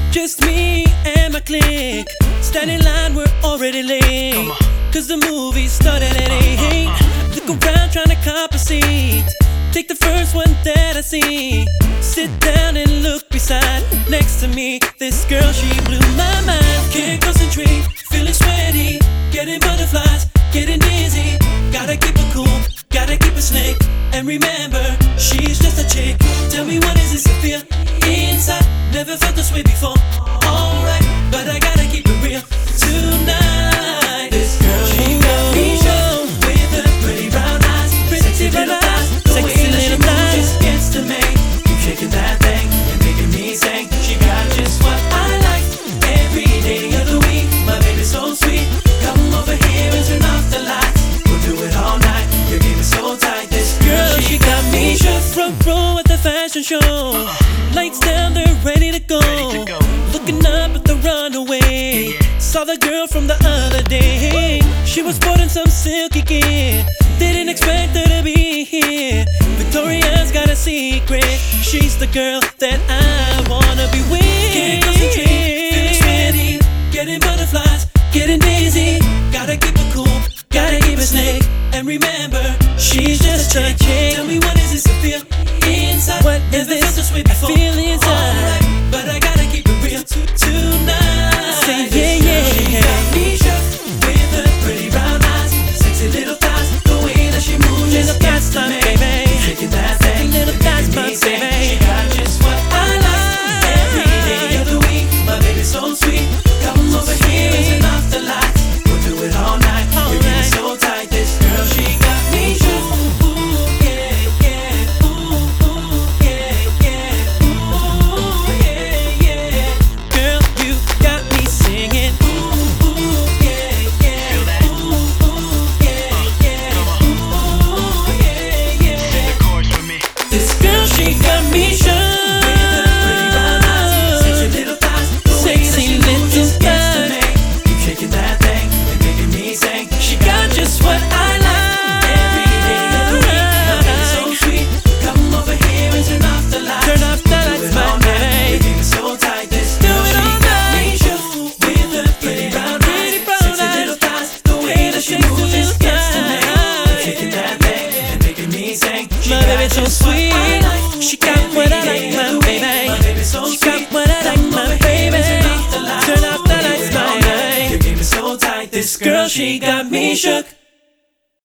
Just me and my clique. Standing in line, we're already late. Cause the movie started at 8. Look around trying to compensate. Take the first one that I see. Sit down and look beside. Next to me, this girl, she blew my mind. Can't concentrate, feeling sweaty. Getting butterflies, getting dizzy. Gotta keep it cool, gotta keep it slick. And remember, she's just a chick. Tell me, what is this I feel inside? Never felt this way before. Alright, but I gotta keep it real tonight. This girl, she got me shook with her pretty brown eyes, sexy little thighs. The way that she moves just gets to me. Keep shaking that thing and making me sing. She got just what I like every day of the week. My baby's so sweet. Come over here and turn off the lights. We'll do it all night. Your game is so tight. This girl, she got me shook. Front row at the fashion show. Lights down, they're ready to go. Looking up at the runaway. Saw the girl from the other day. She was sporting some silky gear. Didn't expect her to be here. Victoria's got a secret. She's the girl that I wanna be with. Can't concentrate, feeling sweaty. Getting butterflies, getting dizzy. Gotta keep it cool, gotta keep it slick. And remember, she's just a chick. Tell me, what is this I feel inside? What is this? I feel inside. Alright, but I gotta keep it real tonight. Say yeah, yeah. She got me shook with her pretty brown eyes, sexy little thighs. The way that she moves just gets to me. Shaking that thing, little thighs, my baby. She got just what I like every day of the week. My baby's so sweet. Come over here and turn off the lights. We'll do it all night. Your game is so tight. This girl, she got me shook. My baby's so sweet. She got what I like, my baby. She got what I like, my baby. Turn off the lights, my baby. Your game is so tight. This girl, she got me shook.